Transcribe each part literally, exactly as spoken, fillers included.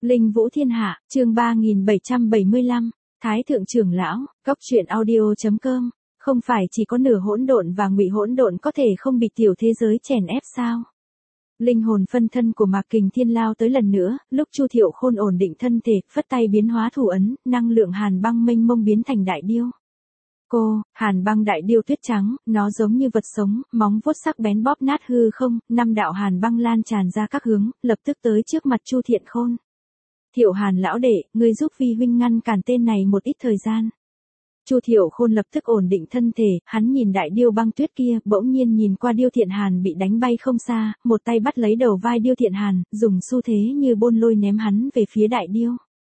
Linh Vũ Thiên Hạ, chương ba nghìn bảy trăm bảy mươi lăm, Thái Thượng Trưởng Lão, Góc Truyện Audio.com, không phải chỉ có nửa hỗn độn và ngụy hỗn độn có thể không bị tiểu thế giới chèn ép sao? Linh hồn phân thân của Mạc Kình Thiên lao tới lần nữa, lúc Chu Thiệu Khôn ổn định thân thể, phất tay biến hóa thủ ấn, năng lượng hàn băng mênh mông biến thành đại điêu. Cô, hàn băng đại điêu tuyết trắng, nó giống như vật sống, móng vuốt sắc bén bóp nát hư không, năm đạo hàn băng lan tràn ra các hướng, lập tức tới trước mặt Chu Thiện Khôn. Thiệu Hàn lão đệ, ngươi giúp vi huynh ngăn cản tên này một ít thời gian. Chu Thiệu Khôn lập tức ổn định thân thể, hắn nhìn đại điêu băng tuyết kia, bỗng nhiên nhìn qua Điêu Thiện Hàn bị đánh bay không xa, một tay bắt lấy đầu vai Điêu Thiện Hàn, dùng xu thế như bôn lôi ném hắn về phía đại điêu.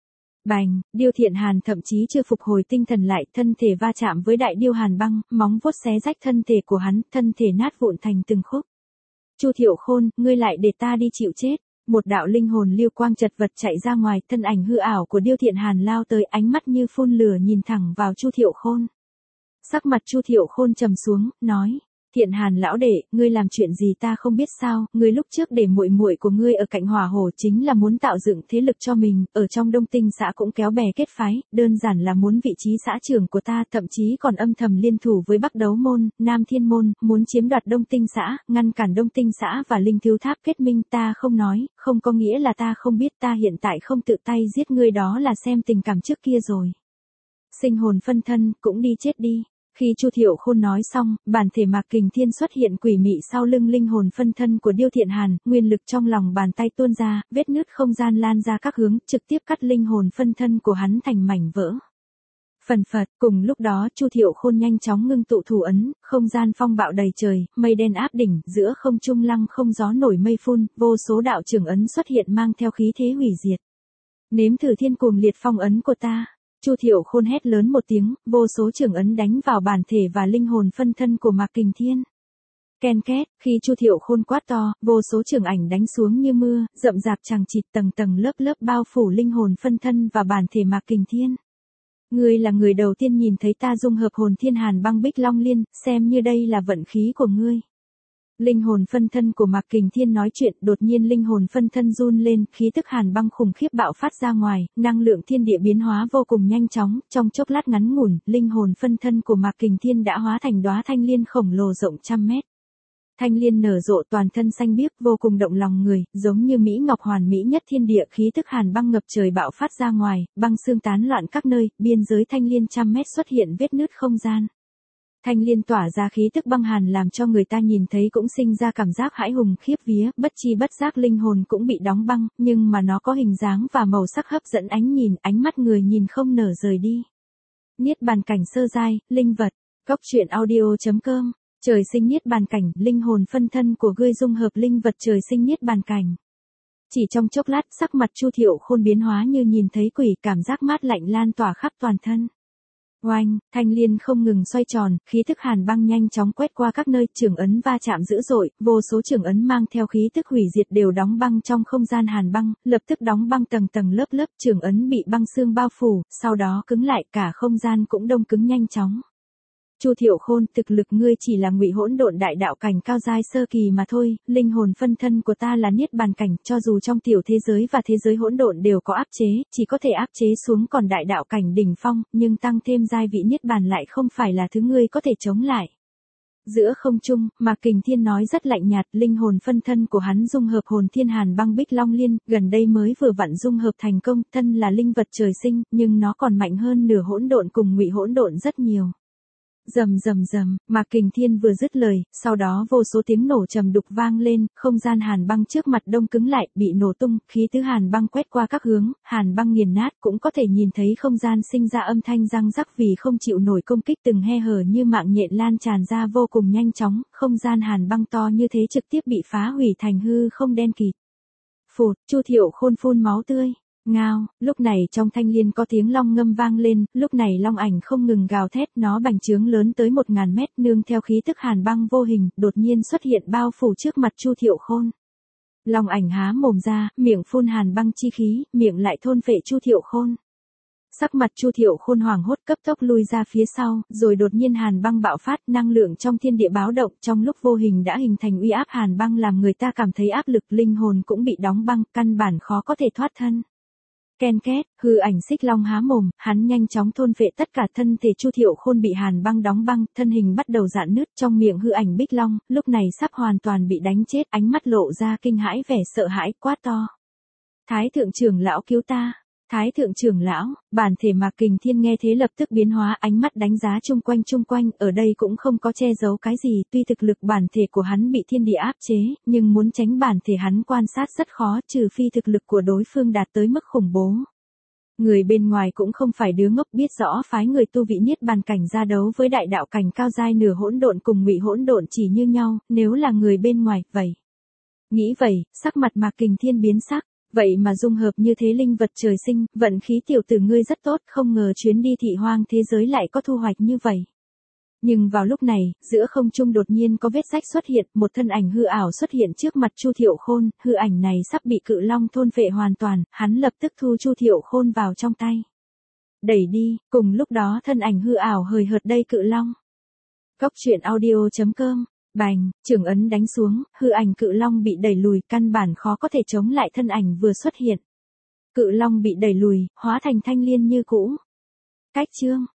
Bành, Điêu Thiện Hàn thậm chí chưa phục hồi tinh thần lại, thân thể va chạm với đại điêu hàn băng, móng vuốt xé rách thân thể của hắn, thân thể nát vụn thành từng khúc. Chu Thiệu Khôn, ngươi lại để ta đi chịu chết. Một đạo linh hồn lưu quang chật vật chạy ra ngoài, thân ảnh hư ảo của Điêu Thiện Hàn lao tới, ánh mắt như phun lửa nhìn thẳng vào Chu Thiệu Khôn. Sắc mặt Chu Thiệu Khôn trầm xuống, nói: Thiện Hàn lão đệ, ngươi làm chuyện gì ta không biết sao? Ngươi lúc trước để muội muội của ngươi ở cạnh Hỏa Hồ chính là muốn tạo dựng thế lực cho mình, ở trong Đông Tinh xã cũng kéo bè kết phái, đơn giản là muốn vị trí xã trưởng của ta, thậm chí còn âm thầm liên thủ với Bắc Đấu môn, Nam Thiên môn, muốn chiếm đoạt Đông Tinh xã, ngăn cản Đông Tinh xã và Linh Thiếu Tháp kết minh. Ta không nói, không có nghĩa là ta không biết, ta hiện tại không tự tay giết ngươi đó là xem tình cảm trước kia rồi. Sinh hồn phân thân, cũng đi chết đi. Khi Chu Thiệu Khôn nói xong, bản thể Mạc Kình Thiên xuất hiện quỷ mị sau lưng linh hồn phân thân của Điêu Thiện Hàn, nguyên lực trong lòng bàn tay tuôn ra, vết nứt không gian lan ra các hướng, trực tiếp cắt linh hồn phân thân của hắn thành mảnh vỡ. Phần phật, cùng lúc đó Chu Thiệu Khôn nhanh chóng ngưng tụ thủ ấn, không gian phong bạo đầy trời, mây đen áp đỉnh, giữa không trung lăng không gió nổi mây phun, vô số đạo trưởng ấn xuất hiện mang theo khí thế hủy diệt. Nếm thử thiên cuồng liệt phong ấn của ta. Chu Thiệu Khôn hét lớn một tiếng, vô số trường ấn đánh vào bản thể và linh hồn phân thân của Mạc Kình Thiên. Ken két, khi Chu Thiệu Khôn quát to, vô số trường ảnh đánh xuống như mưa, rậm rạp chằng chịt tầng tầng lớp lớp bao phủ linh hồn phân thân và bản thể Mạc Kình Thiên. Ngươi là người đầu tiên nhìn thấy ta dung hợp hồn thiên hàn băng bích long liên, xem như đây là vận khí của ngươi. Linh hồn phân thân của Mạc Kình Thiên nói chuyện, đột nhiên linh hồn phân thân run lên, khí tức hàn băng khủng khiếp bạo phát ra ngoài, năng lượng thiên địa biến hóa vô cùng nhanh chóng, trong chốc lát ngắn ngủn, linh hồn phân thân của Mạc Kình Thiên đã hóa thành đóa thanh liên khổng lồ rộng trăm mét. Thanh liên nở rộ toàn thân xanh biếc, vô cùng động lòng người, giống như mỹ ngọc hoàn mỹ nhất thiên địa, khí tức hàn băng ngập trời bạo phát ra ngoài, băng xương tán loạn các nơi, biên giới thanh liên trăm mét xuất hiện vết nứt không gian. Thanh liên tỏa ra khí tức băng hàn làm cho người ta nhìn thấy cũng sinh ra cảm giác hãi hùng khiếp vía, bất chi bất giác linh hồn cũng bị đóng băng, nhưng mà nó có hình dáng và màu sắc hấp dẫn ánh nhìn, ánh mắt người nhìn không nở rời đi. Niết bàn cảnh sơ giai, linh vật, Góc Truyện Audio.com, trời sinh niết bàn cảnh, linh hồn phân thân của ngươi dung hợp linh vật trời sinh niết bàn cảnh. Chỉ trong chốc lát, sắc mặt Chu Thiệu Khôn biến hóa như nhìn thấy quỷ, cảm giác mát lạnh lan tỏa khắp toàn thân. Oanh, thanh liên không ngừng xoay tròn, khí thức hàn băng nhanh chóng quét qua các nơi, trường ấn va chạm dữ dội, vô số trường ấn mang theo khí tức hủy diệt đều đóng băng trong không gian hàn băng, lập tức đóng băng tầng tầng lớp lớp, trường ấn bị băng xương bao phủ, sau đó cứng lại, cả không gian cũng đông cứng nhanh chóng. Chu Thiệu Khôn, thực lực ngươi chỉ là ngụy hỗn độn đại đạo cảnh cao giai sơ kỳ mà thôi, linh hồn phân thân của ta là niết bàn cảnh, cho dù trong tiểu thế giới và thế giới hỗn độn đều có áp chế, chỉ có thể áp chế xuống còn đại đạo cảnh đỉnh phong, nhưng tăng thêm giai vị niết bàn lại không phải là thứ ngươi có thể chống lại. Giữa không trung, Mạc Kình Thiên nói rất lạnh nhạt, linh hồn phân thân của hắn dung hợp hồn thiên hàn băng bích long liên, gần đây mới vừa vặn dung hợp thành công, thân là linh vật trời sinh, nhưng nó còn mạnh hơn nửa hỗn độn cùng ngụy hỗn độn rất nhiều. Rầm rầm rầm, Mạc Kình Thiên vừa dứt lời, sau đó vô số tiếng nổ trầm đục vang lên, không gian hàn băng trước mặt đông cứng lại, bị nổ tung, khí thứ hàn băng quét qua các hướng, hàn băng nghiền nát, cũng có thể nhìn thấy không gian sinh ra âm thanh răng rắc vì không chịu nổi công kích, từng khe hở như mạng nhện lan tràn ra vô cùng nhanh chóng, không gian hàn băng to như thế trực tiếp bị phá hủy thành hư không đen kịt. Phụt, Chu Thiệu Khôn phun máu tươi. Ngao, lúc này trong thanh liên có tiếng long ngâm vang lên, lúc này long ảnh không ngừng gào thét, nó bành trướng lớn tới một ngàn mét, nương theo khí tức hàn băng vô hình, đột nhiên xuất hiện bao phủ trước mặt Chu Thiệu Khôn. Long ảnh há mồm ra, miệng phun hàn băng chi khí, miệng lại thôn phệ Chu Thiệu Khôn. Sắc mặt Chu Thiệu Khôn hoảng hốt cấp tốc lui ra phía sau, rồi đột nhiên hàn băng bạo phát, năng lượng trong thiên địa báo động, trong lúc vô hình đã hình thành uy áp hàn băng làm người ta cảm thấy áp lực, linh hồn cũng bị đóng băng, căn bản khó có thể thoát thân. Ken két, hư ảnh xích long há mồm, hắn nhanh chóng thôn phệ tất cả thân thể Chu Thiệu Khôn bị hàn băng đóng băng, thân hình bắt đầu rạn nứt, trong miệng hư ảnh bích long, lúc này sắp hoàn toàn bị đánh chết, ánh mắt lộ ra kinh hãi vẻ sợ hãi, quát to. Thái thượng trưởng lão cứu ta. Thái thượng trưởng lão, bản thể Mạc Kình Thiên nghe thế lập tức biến hóa, ánh mắt đánh giá chung quanh chung quanh, ở đây cũng không có che giấu cái gì, tuy thực lực bản thể của hắn bị thiên địa áp chế, nhưng muốn tránh bản thể hắn quan sát rất khó, trừ phi thực lực của đối phương đạt tới mức khủng bố. Người bên ngoài cũng không phải đứa ngốc, biết rõ phái người tu vị niết bàn cảnh ra đấu với đại đạo cảnh cao giai nửa hỗn độn cùng ngụy hỗn độn chỉ như nhau, nếu là người bên ngoài, vậy. Nghĩ vậy, sắc mặt Mạc Kình Thiên biến sắc. Vậy mà dung hợp như thế linh vật trời sinh, vận khí tiểu tử ngươi rất tốt, không ngờ chuyến đi thị hoang thế giới lại có thu hoạch như vậy. Nhưng vào lúc này, giữa không trung đột nhiên có vết rách xuất hiện, một thân ảnh hư ảo xuất hiện trước mặt Chu Thiệu Khôn, hư ảnh này sắp bị cự long thôn phệ hoàn toàn, hắn lập tức thu Chu Thiệu Khôn vào trong tay. Đẩy đi, cùng lúc đó thân ảnh hư ảo hời hợt đây cự long. Cốc truyện audio chấm com. Bành, trường ấn đánh xuống, hư ảnh cự long bị đẩy lùi, căn bản khó có thể chống lại thân ảnh vừa xuất hiện. Cự long bị đẩy lùi, hóa thành thanh liên như cũ. Cách chương.